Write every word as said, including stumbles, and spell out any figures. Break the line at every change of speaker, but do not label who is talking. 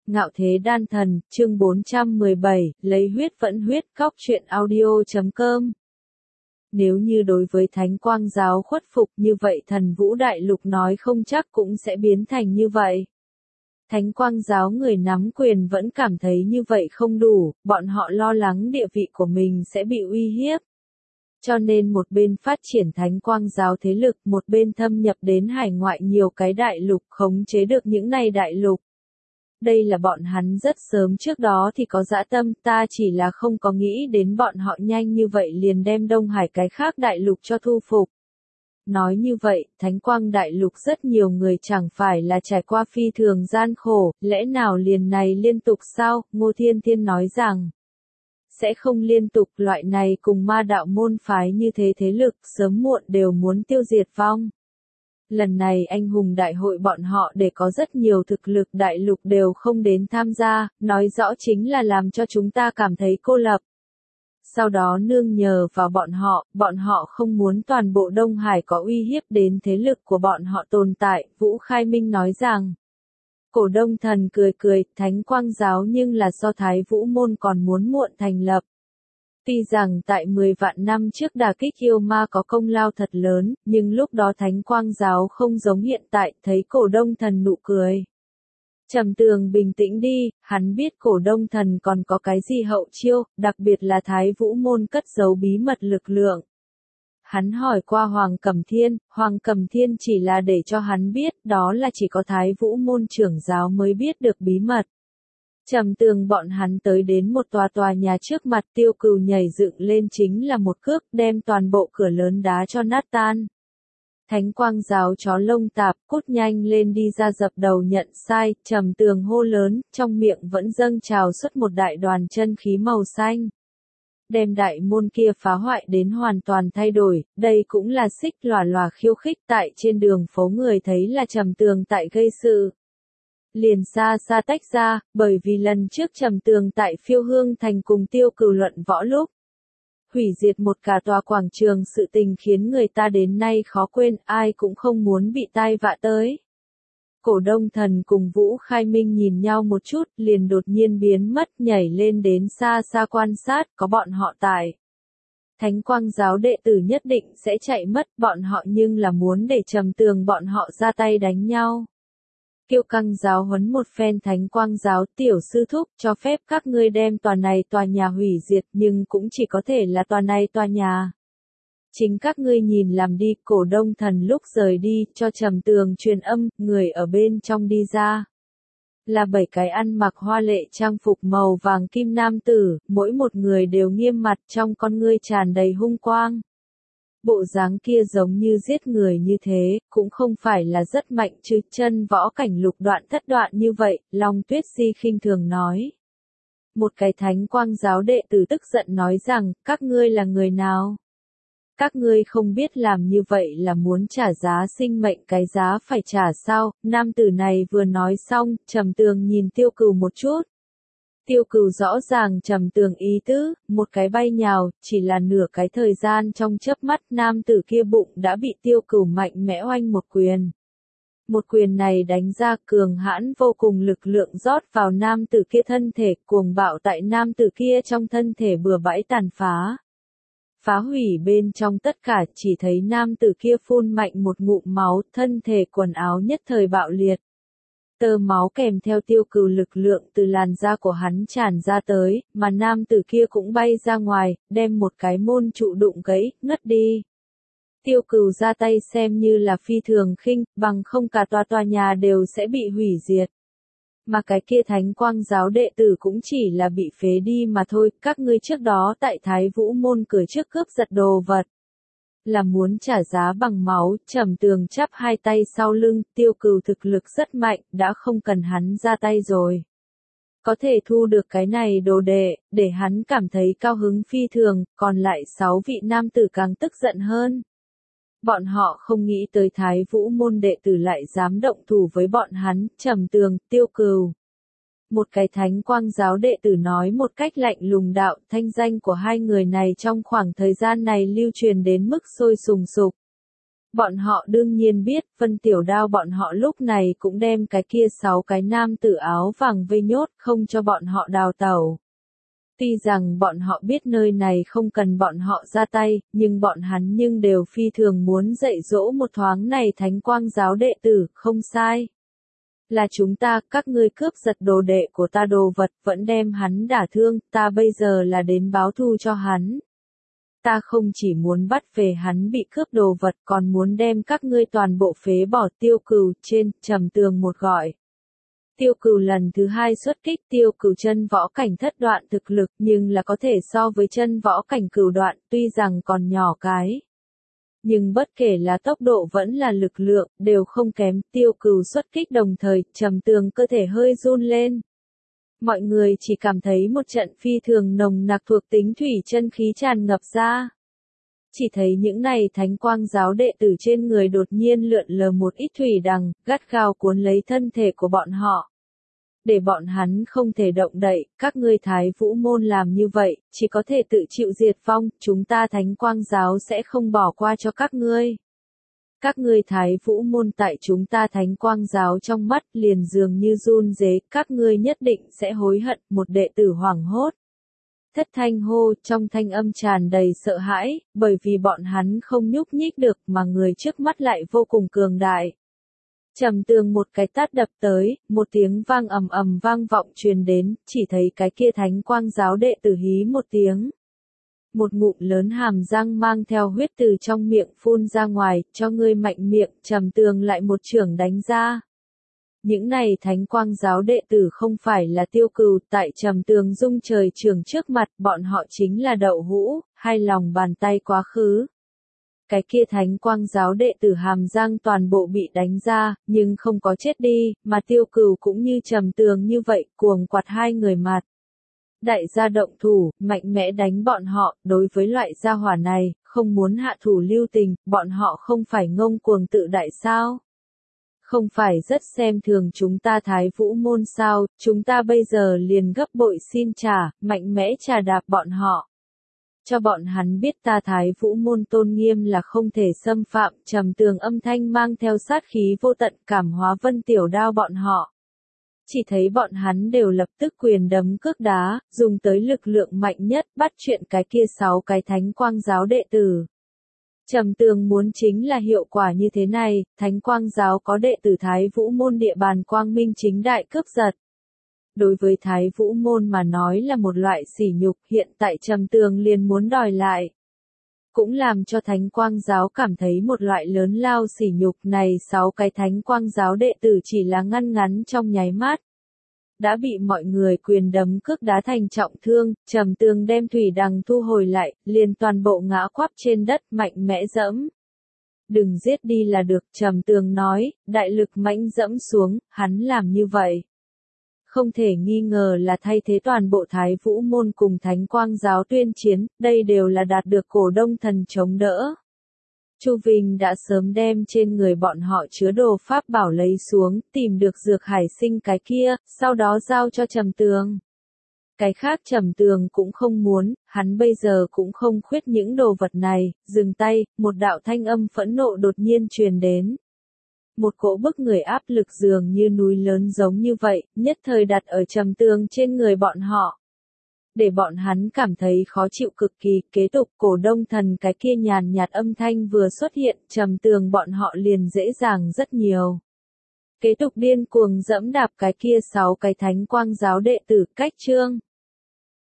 Ngạo thế đan thần, chương bốn trăm mười bảy, lấy huyết vẫn huyết, cóc truyện audio chấm com. Nếu như đối với Thánh Quang giáo khuất phục như vậy Thần Vũ Đại Lục nói không chắc cũng sẽ biến thành như vậy. Thánh Quang giáo người nắm quyền vẫn cảm thấy như vậy không đủ, bọn họ lo lắng địa vị của mình sẽ bị uy hiếp. Cho nên một bên phát triển Thánh Quang giáo thế lực, một bên thâm nhập đến hải ngoại nhiều cái đại lục, khống chế được những này đại lục. Đây là bọn hắn rất sớm trước đó thì có dã tâm, ta chỉ là không có nghĩ đến bọn họ nhanh như vậy liền đem Đông Hải cái khác đại lục cho thu phục. Nói như vậy, Thánh Quang đại lục rất nhiều người chẳng phải là trải qua phi thường gian khổ, lẽ nào liền này liên tục sao? Ngô Thiên Thiên nói rằng, sẽ không liên tục, loại này cùng ma đạo môn phái như thế thế lực, sớm muộn đều muốn tiêu diệt vong. Lần này anh hùng đại hội bọn họ để có rất nhiều thực lực đại lục đều không đến tham gia, nói rõ chính là làm cho chúng ta cảm thấy cô lập. Sau đó nương nhờ vào bọn họ, bọn họ không muốn toàn bộ Đông Hải có uy hiếp đến thế lực của bọn họ tồn tại, Vũ Khai Minh nói rằng. Cổ Đông Thần cười cười, Thánh Quang giáo nhưng là do Thái Vũ môn còn muốn muộn thành lập. Tuy rằng tại mười vạn năm trước đả kích yêu ma có công lao thật lớn, nhưng lúc đó Thánh Quang giáo không giống hiện tại, thấy Cổ Đông Thần nụ cười. Trầm Tường bình tĩnh đi, hắn biết Cổ Đông Thần còn có cái gì hậu chiêu, đặc biệt là Thái Vũ môn cất giấu bí mật lực lượng. Hắn hỏi qua Hoàng Cẩm Thiên, Hoàng Cẩm Thiên chỉ là để cho hắn biết, đó là chỉ có Thái Vũ môn trưởng giáo mới biết được bí mật. Trầm Tường bọn hắn tới đến một tòa tòa nhà trước mặt, Tiêu Cừu nhảy dựng lên chính là một cước, đem toàn bộ cửa lớn đá cho nát tan. Thánh Quang giáo chó lông tạp, cút nhanh lên đi ra dập đầu nhận sai, Trầm Tường hô lớn, trong miệng vẫn dâng trào xuất một đại đoàn chân khí màu xanh. Đem đại môn kia phá hoại đến hoàn toàn thay đổi, đây cũng là xích lòa lòa khiêu khích tại trên đường phố người thấy là Trầm Tường tại gây sự. Liền xa xa tách ra, bởi vì lần trước Trầm Tường tại Phiêu Hương Thành cùng Tiêu Cừu luận võ lúc. Hủy diệt một cả tòa quảng trường sự tình khiến người ta đến nay khó quên, ai cũng không muốn bị tai vạ tới. Cổ Đông Thần cùng Vũ Khai Minh nhìn nhau một chút, liền đột nhiên biến mất nhảy lên đến xa xa quan sát, có bọn họ tại. Thánh Quang giáo đệ tử nhất định sẽ chạy mất, bọn họ nhưng là muốn để Trầm Tường bọn họ ra tay đánh nhau. Kiêu Căng giáo huấn một phen Thánh Quang giáo, tiểu sư thúc cho phép các ngươi đem tòa này tòa nhà hủy diệt nhưng cũng chỉ có thể là tòa này tòa nhà. Chính các ngươi nhìn làm đi. Cổ Đông Thần lúc rời đi cho Trầm Tường truyền âm, người ở bên trong đi ra. Là bảy cái ăn mặc hoa lệ trang phục màu vàng kim nam tử, mỗi một người đều nghiêm mặt trong con ngươi tràn đầy hung quang. Bộ dáng kia giống như giết người như thế, cũng không phải là rất mạnh chứ, chân võ cảnh lục đoạn thất đoạn như vậy, Long Tuyết Di khinh thường nói. Một cái Thánh Quang giáo đệ tử tức giận nói rằng, các ngươi là người nào? Các ngươi không biết làm như vậy là muốn trả giá sinh mệnh cái giá phải trả sao? Nam tử này vừa nói xong, Trầm Tường nhìn Tiêu Cừu một chút. Tiêu Cừu rõ ràng Trầm Tường ý tứ, một cái bay nhào, chỉ là nửa cái thời gian trong chớp mắt nam tử kia bụng đã bị Tiêu Cừu mạnh mẽ oanh một quyền. Một quyền này đánh ra cường hãn vô cùng lực lượng rót vào nam tử kia thân thể, cuồng bạo tại nam tử kia trong thân thể bừa bãi tàn phá. Phá hủy bên trong tất cả, chỉ thấy nam tử kia phun mạnh một ngụm máu, thân thể quần áo nhất thời bạo liệt. Tơ máu kèm theo Tiêu Cừu lực lượng từ làn da của hắn tràn ra tới, mà nam tử kia cũng bay ra ngoài, đem một cái môn trụ đụng gãy, ngất đi. Tiêu Cừu ra tay xem như là phi thường khinh, bằng không cả tòa tòa nhà đều sẽ bị hủy diệt. Mà cái kia Thánh Quang giáo đệ tử cũng chỉ là bị phế đi mà thôi, các ngươi trước đó tại Thái Vũ môn cửa trước cướp giật đồ vật. Là muốn trả giá bằng máu, Trầm Tường chắp hai tay sau lưng, Tiêu Cừu thực lực rất mạnh, đã không cần hắn ra tay rồi. Có thể thu được cái này đồ đệ, để hắn cảm thấy cao hứng phi thường, còn lại sáu vị nam tử càng tức giận hơn. Bọn họ không nghĩ tới Thái Vũ môn đệ tử lại dám động thủ với bọn hắn, Trầm Tường, Tiêu Cừu. Một cái Thánh Quang giáo đệ tử nói một cách lạnh lùng đạo, thanh danh của hai người này trong khoảng thời gian này lưu truyền đến mức sôi sùng sục. Bọn họ đương nhiên biết, Vân Tiểu Đao bọn họ lúc này cũng đem cái kia sáu cái nam tử áo vàng vây nhốt, không cho bọn họ đào tẩu. Tuy rằng bọn họ biết nơi này không cần bọn họ ra tay, nhưng bọn hắn nhưng đều phi thường muốn dạy dỗ một thoáng này Thánh Quang giáo đệ tử, không sai. Là chúng ta, các ngươi cướp giật đồ đệ của ta đồ vật, vẫn đem hắn đả thương, ta bây giờ là đến báo thù cho hắn. Ta không chỉ muốn bắt về hắn bị cướp đồ vật, còn muốn đem các ngươi toàn bộ phế bỏ. Tiêu Cừu trên, Trầm Tường một gọi. Tiêu Cừu lần thứ hai xuất kích, Tiêu Cừu chân võ cảnh thất đoạn thực lực, nhưng là có thể so với chân võ cảnh cửu đoạn, tuy rằng còn nhỏ cái. Nhưng bất kể là tốc độ vẫn là lực lượng, đều không kém. Tiêu Cừu xuất kích đồng thời, Trầm Tường cơ thể hơi run lên. Mọi người chỉ cảm thấy một trận phi thường nồng nặc thuộc tính thủy chân khí tràn ngập ra. Chỉ thấy những này Thánh Quang giáo đệ tử trên người đột nhiên lượn lờ một ít thủy đằng, gắt gao cuốn lấy thân thể của bọn họ. Để bọn hắn không thể động đậy, các ngươi Thái Vũ môn làm như vậy, chỉ có thể tự chịu diệt vong, chúng ta Thánh Quang giáo sẽ không bỏ qua cho các ngươi. Các ngươi Thái Vũ môn tại chúng ta Thánh Quang giáo trong mắt liền dường như run rế, các ngươi nhất định sẽ hối hận. Một đệ tử hoảng hốt. Thất thanh hô, trong thanh âm tràn đầy sợ hãi, bởi vì bọn hắn không nhúc nhích được mà người trước mắt lại vô cùng cường đại. Trầm Tường một cái tát đập tới, một tiếng vang ầm ầm vang vọng truyền đến, chỉ thấy cái kia Thánh Quang giáo đệ tử hí một tiếng. Một ngụm lớn hàm răng mang theo huyết từ trong miệng phun ra ngoài, cho ngươi mạnh miệng. Trầm Tường lại một chưởng đánh ra. Những này Thánh Quang giáo đệ tử không phải là Tiêu Cừu, tại Trầm Tường dung trời trường trước mặt, bọn họ chính là đậu hũ, hai lòng bàn tay quá khứ. Cái kia Thánh Quang giáo đệ tử hàm răng toàn bộ bị đánh ra, nhưng không có chết đi, mà Tiêu Cừu cũng như Trầm Tường như vậy, cuồng quạt hai người mặt. Đại gia động thủ, mạnh mẽ đánh bọn họ. Đối với loại gia hỏa này, không muốn hạ thủ lưu tình, bọn họ không phải ngông cuồng tự đại sao? Không phải rất xem thường chúng ta Thái Vũ môn sao? Chúng ta bây giờ liền gấp bội xin trả, mạnh mẽ trà đạp bọn họ. Cho bọn hắn biết ta Thái Vũ môn tôn nghiêm là không thể xâm phạm. Trầm Tường âm thanh mang theo sát khí vô tận, cảm hóa Vân Tiểu Đao bọn họ. Chỉ thấy bọn hắn đều lập tức quyền đấm cước đá, dùng tới lực lượng mạnh nhất, bắt chuyện cái kia sáu cái Thánh Quang giáo đệ tử. Trầm Tường muốn chính là hiệu quả như thế này, Thánh Quang giáo có đệ tử Thái Vũ môn địa bàn quang minh chính đại cướp giật. Đối với Thái Vũ môn mà nói là một loại sỉ nhục, hiện tại Trầm Tường liền muốn đòi lại. Cũng làm cho Thánh Quang giáo cảm thấy một loại lớn lao sỉ nhục này. Sáu cái Thánh Quang giáo đệ tử chỉ là ngăn ngắn trong nháy mắt. Đã bị mọi người quyền đấm cước đá thành trọng thương. Trầm Tường đem thủy đằng thu hồi lại, liền toàn bộ ngã quắp trên đất, mạnh mẽ dẫm. Đừng giết đi là được, Trầm Tường nói, đại lực mãnh dẫm xuống, hắn làm như vậy. Không thể nghi ngờ là thay thế toàn bộ Thái Vũ môn cùng Thánh Quang giáo tuyên chiến, đây đều là đạt được cổ đông thần chống đỡ. Chu Vinh đã sớm đem trên người bọn họ chứa đồ pháp bảo lấy xuống, tìm được dược hải sinh cái kia, sau đó giao cho Trầm Tường. Cái khác Trầm Tường cũng không muốn, hắn bây giờ cũng không khuyết những đồ vật này. Dừng tay, một đạo thanh âm phẫn nộ đột nhiên truyền đến. Một cỗ bức người áp lực dường như núi lớn giống như vậy, nhất thời đặt ở Trầm Tường trên người bọn họ. Để bọn hắn cảm thấy khó chịu cực kỳ. Kế tục cổ đông thần cái kia nhàn nhạt âm thanh vừa xuất hiện, Trầm Tường bọn họ liền dễ dàng rất nhiều. Kế tục điên cuồng dẫm đạp cái kia sáu cái Thánh Quang giáo đệ tử. Cách chương